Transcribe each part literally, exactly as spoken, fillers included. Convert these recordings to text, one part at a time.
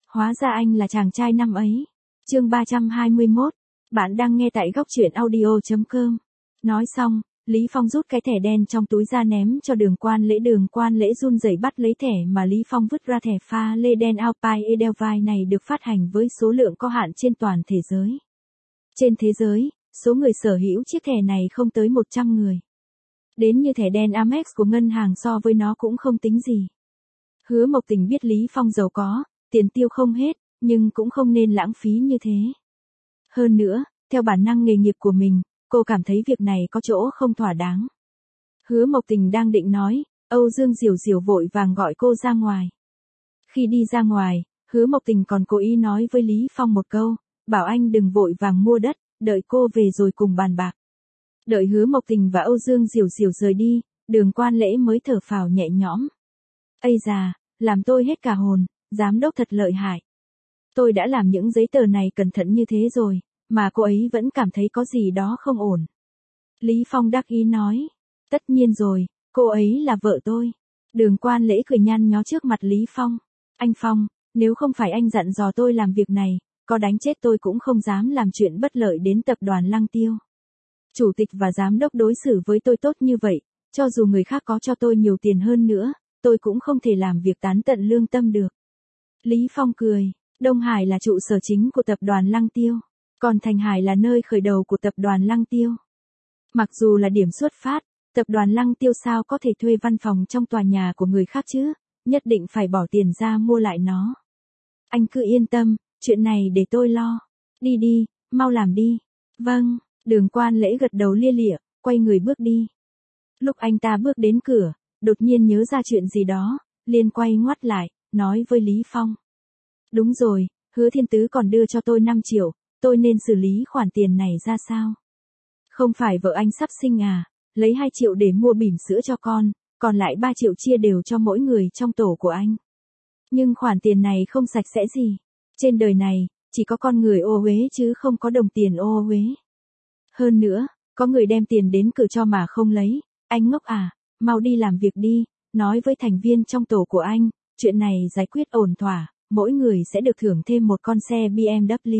Hóa ra anh là chàng trai năm ấy. Chương ba trăm hai mươi mốt. Bạn đang nghe tại góc truyện audio chấm com. Nói xong, Lý Phong rút cái thẻ đen trong túi ra ném cho Đường Quan Lễ. Đường Quan Lễ run rẩy bắt lấy thẻ mà Lý Phong vứt ra. Thẻ pha lê đen Alpine Edelweiss này được phát hành với số lượng có hạn trên toàn thế giới. Trên thế giới, số người sở hữu chiếc thẻ này không tới một trăm người. Đến như thẻ đen Amex của ngân hàng so với nó cũng không tính gì. Hứa Mộc Tình biết Lý Phong giàu có, tiền tiêu không hết, nhưng cũng không nên lãng phí như thế. Hơn nữa, theo bản năng nghề nghiệp của mình, cô cảm thấy việc này có chỗ không thỏa đáng. Hứa Mộc Tình đang định nói, Âu Dương Diểu Diểu vội vàng gọi cô ra ngoài. Khi đi ra ngoài, Hứa Mộc Tình còn cố ý nói với Lý Phong một câu, bảo anh đừng vội vàng mua đất, đợi cô về rồi cùng bàn bạc. Đợi Hứa Mộc Tình và Âu Dương Diểu Diểu rời đi, Đường Quan Lễ mới thở phào nhẹ nhõm. Ây già, làm tôi hết cả hồn, giám đốc thật lợi hại. Tôi đã làm những giấy tờ này cẩn thận như thế rồi, mà cô ấy vẫn cảm thấy có gì đó không ổn. Lý Phong đắc ý nói, tất nhiên rồi, cô ấy là vợ tôi. Đường Quan Lễ cười nhăn nhó trước mặt Lý Phong. Anh Phong, nếu không phải anh dặn dò tôi làm việc này, có đánh chết tôi cũng không dám làm chuyện bất lợi đến tập đoàn Lăng Tiêu. Chủ tịch và giám đốc đối xử với tôi tốt như vậy, cho dù người khác có cho tôi nhiều tiền hơn nữa, tôi cũng không thể làm việc tán tận lương tâm được. Lý Phong cười, Đông Hải là trụ sở chính của tập đoàn Lăng Tiêu, còn Thành Hải là nơi khởi đầu của tập đoàn Lăng Tiêu. Mặc dù là điểm xuất phát, tập đoàn Lăng Tiêu sao có thể thuê văn phòng trong tòa nhà của người khác chứ, nhất định phải bỏ tiền ra mua lại nó. Anh cứ yên tâm, chuyện này để tôi lo. Đi đi, mau làm đi. Vâng, Đường Quan Lễ gật đầu lia lịa, quay người bước đi. Lúc anh ta bước đến cửa, đột nhiên nhớ ra chuyện gì đó, liền quay ngoắt lại, nói với Lý Phong. Đúng rồi, Hứa Thiên Tứ còn đưa cho tôi năm triệu, tôi nên xử lý khoản tiền này ra sao? Không phải vợ anh sắp sinh à, lấy hai triệu để mua bỉm sữa cho con, còn lại ba triệu chia đều cho mỗi người trong tổ của anh. Nhưng khoản tiền này không sạch sẽ gì. Trên đời này, chỉ có con người ô uế chứ không có đồng tiền ô uế. Hơn nữa, có người đem tiền đến cửa cho mà không lấy, anh ngốc à, mau đi làm việc đi, nói với thành viên trong tổ của anh, chuyện này giải quyết ổn thỏa, mỗi người sẽ được thưởng thêm một con xe bê em vê.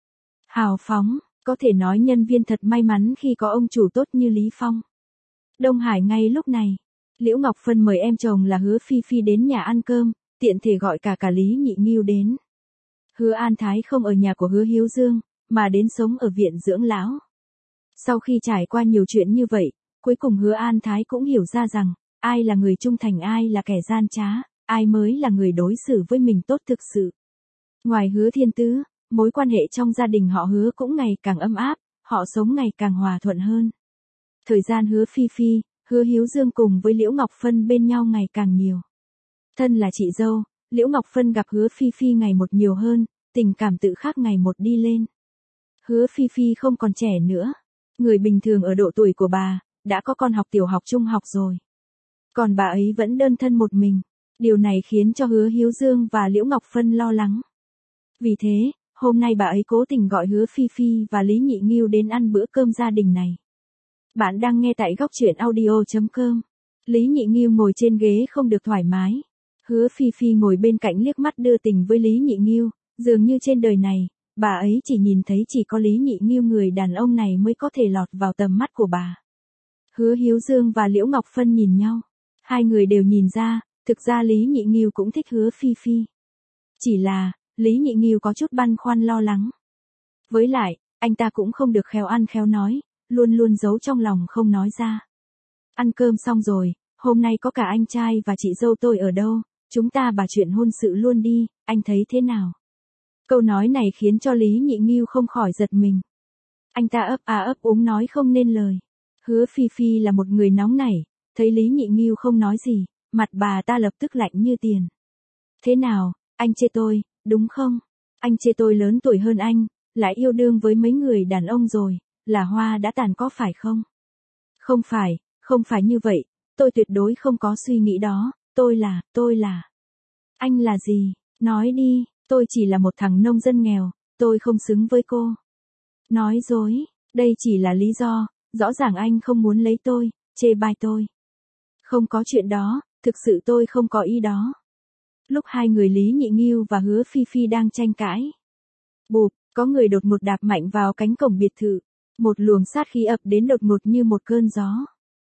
Hào phóng, có thể nói nhân viên thật may mắn khi có ông chủ tốt như Lý Phong. Đông Hải ngay lúc này, Liễu Ngọc Phân mời em chồng là Hứa Phi Phi đến nhà ăn cơm, tiện thể gọi cả cả Lý Nhị Nghiêu đến. Hứa An Thái không ở nhà của Hứa Hiếu Dương, mà đến sống ở viện dưỡng lão. Sau khi trải qua nhiều chuyện như vậy, cuối cùng Hứa An Thái cũng hiểu ra rằng, ai là người trung thành ai là kẻ gian trá, ai mới là người đối xử với mình tốt thực sự. Ngoài Hứa Thiên Tứ, mối quan hệ trong gia đình họ Hứa cũng ngày càng ấm áp, họ sống ngày càng hòa thuận hơn. Thời gian Hứa Phi Phi, Hứa Hiếu Dương cùng với Liễu Ngọc Phân bên nhau ngày càng nhiều. Thân là chị dâu, Liễu Ngọc Phân gặp Hứa Phi Phi ngày một nhiều hơn, tình cảm tự khắc ngày một đi lên. Hứa Phi Phi không còn trẻ nữa. Người bình thường ở độ tuổi của bà, đã có con học tiểu học trung học rồi. Còn bà ấy vẫn đơn thân một mình. Điều này khiến cho Hứa Hiếu Dương và Liễu Ngọc Phân lo lắng. Vì thế, hôm nay bà ấy cố tình gọi Hứa Phi Phi và Lý Nhị Nghiêu đến ăn bữa cơm gia đình này. Bạn đang nghe tại góc truyện audio chấm com. Lý Nhị Nghiêu ngồi trên ghế không được thoải mái. Hứa Phi Phi ngồi bên cạnh liếc mắt đưa tình với Lý Nhị Nghiêu, dường như trên đời này, bà ấy chỉ nhìn thấy chỉ có Lý Nhị Nghiêu người đàn ông này mới có thể lọt vào tầm mắt của bà. Hứa Hiếu Dương và Liễu Ngọc Phân nhìn nhau. Hai người đều nhìn ra, thực ra Lý Nhị Nghiêu cũng thích Hứa Phi Phi. Chỉ là, Lý Nhị Nghiêu có chút băn khoăn lo lắng. Với lại, anh ta cũng không được khéo ăn khéo nói, luôn luôn giấu trong lòng không nói ra. Ăn cơm xong rồi, hôm nay có cả anh trai và chị dâu tôi ở đâu, chúng ta bàn chuyện hôn sự luôn đi, anh thấy thế nào? Câu nói này khiến cho Lý Nhị Nghiêu không khỏi giật mình. Anh ta ấp à ấp úng nói không nên lời. Hứa Phi Phi là một người nóng nảy, thấy Lý Nhị Nghiêu không nói gì, mặt bà ta lập tức lạnh như tiền. Thế nào, anh chê tôi, đúng không? Anh chê tôi lớn tuổi hơn anh, lại yêu đương với mấy người đàn ông rồi, là hoa đã tàn có phải không? Không phải, không phải như vậy, tôi tuyệt đối không có suy nghĩ đó, tôi là, tôi là. Anh là gì? Nói đi. Tôi chỉ là một thằng nông dân nghèo, tôi không xứng với cô. Nói dối, đây chỉ là lý do, rõ ràng anh không muốn lấy tôi, chê bai tôi. Không có chuyện đó, thực sự tôi không có ý đó. Lúc hai người Lý Nhị Nghiêu và Hứa Phi Phi đang tranh cãi. Bụp, có người đột ngột đạp mạnh vào cánh cổng biệt thự. Một luồng sát khí ập đến đột ngột như một cơn gió.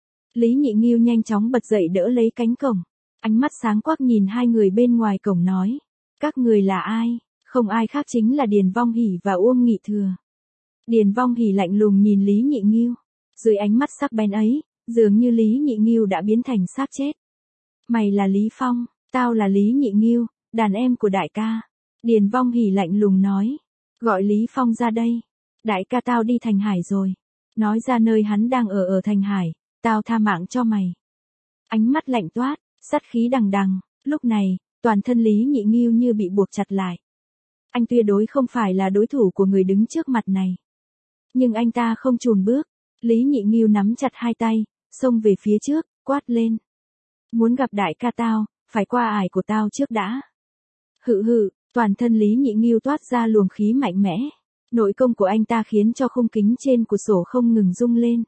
Lý Nhị Nghiêu nhanh chóng bật dậy đỡ lấy cánh cổng. Ánh mắt sáng quắc nhìn hai người bên ngoài cổng nói. Các người là ai? Không ai khác chính là Điền Vong Hỷ và Uông Nghị Thừa. Điền Vong Hỷ lạnh lùng nhìn Lý Nhị Nghiêu. Dưới ánh mắt sắc bén ấy, dường như Lý Nhị Nghiêu đã biến thành xác chết. Mày là Lý Phong, tao là Lý Nhị Nghiêu, đàn em của đại ca. Điền Vong Hỷ lạnh lùng nói. Gọi Lý Phong ra đây. Đại ca tao đi Thành Hải rồi. Nói ra nơi hắn đang ở ở Thành Hải, tao tha mạng cho mày. Ánh mắt lạnh toát, sát khí đằng đằng. Lúc này, toàn thân Lý Nhị Nghiêu như bị buộc chặt lại. Anh tuyệt đối không phải là đối thủ của người đứng trước mặt này. Nhưng anh ta không chùn bước. Lý Nhị Nghiêu nắm chặt hai tay, xông về phía trước, quát lên. Muốn gặp đại ca tao, phải qua ải của tao trước đã. Hự hự, toàn thân Lý Nhị Nghiêu toát ra luồng khí mạnh mẽ. Nội công của anh ta khiến cho khung kính trên cửa sổ không ngừng rung lên.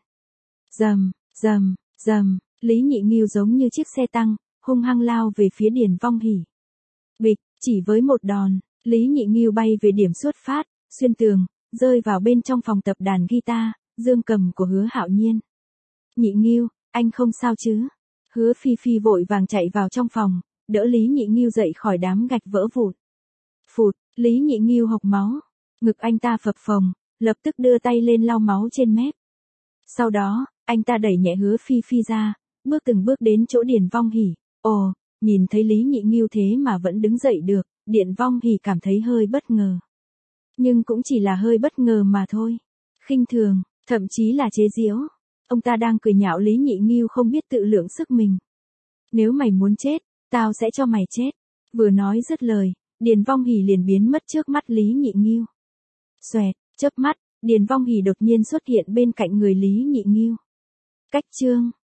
Rầm, rầm, rầm, Lý Nhị Nghiêu giống như chiếc xe tăng, hung hăng lao về phía Điền Vong Hỷ. Bịch, chỉ với một đòn, Lý Nhị Nghiêu bay về điểm xuất phát, xuyên tường, rơi vào bên trong phòng tập đàn guitar, dương cầm của Hứa Hạo Nhiên. Nhị Nghiêu, anh không sao chứ? Hứa Phi Phi vội vàng chạy vào trong phòng, đỡ Lý Nhị Nghiêu dậy khỏi đám gạch vỡ vụn. Phụt, Lý Nhị Nghiêu hộc máu, ngực anh ta phập phồng, lập tức đưa tay lên lau máu trên mép. Sau đó, anh ta đẩy nhẹ Hứa Phi Phi ra, bước từng bước đến chỗ Điền Vong Hỷ. Ồ, nhìn thấy Lý Nhị Nghiêu thế mà vẫn đứng dậy được, Điền Vong Hỷ cảm thấy hơi bất ngờ. Nhưng cũng chỉ là hơi bất ngờ mà thôi. Khinh thường, thậm chí là chế giễu. Ông ta đang cười nhạo Lý Nhị Nghiêu không biết tự lượng sức mình. Nếu mày muốn chết, tao sẽ cho mày chết. Vừa nói dứt lời, Điền Vong Hỷ liền biến mất trước mắt Lý Nhị Nghiêu. Xoẹt, chớp mắt, Điền Vong Hỷ đột nhiên xuất hiện bên cạnh người Lý Nhị Nghiêu. Cách chương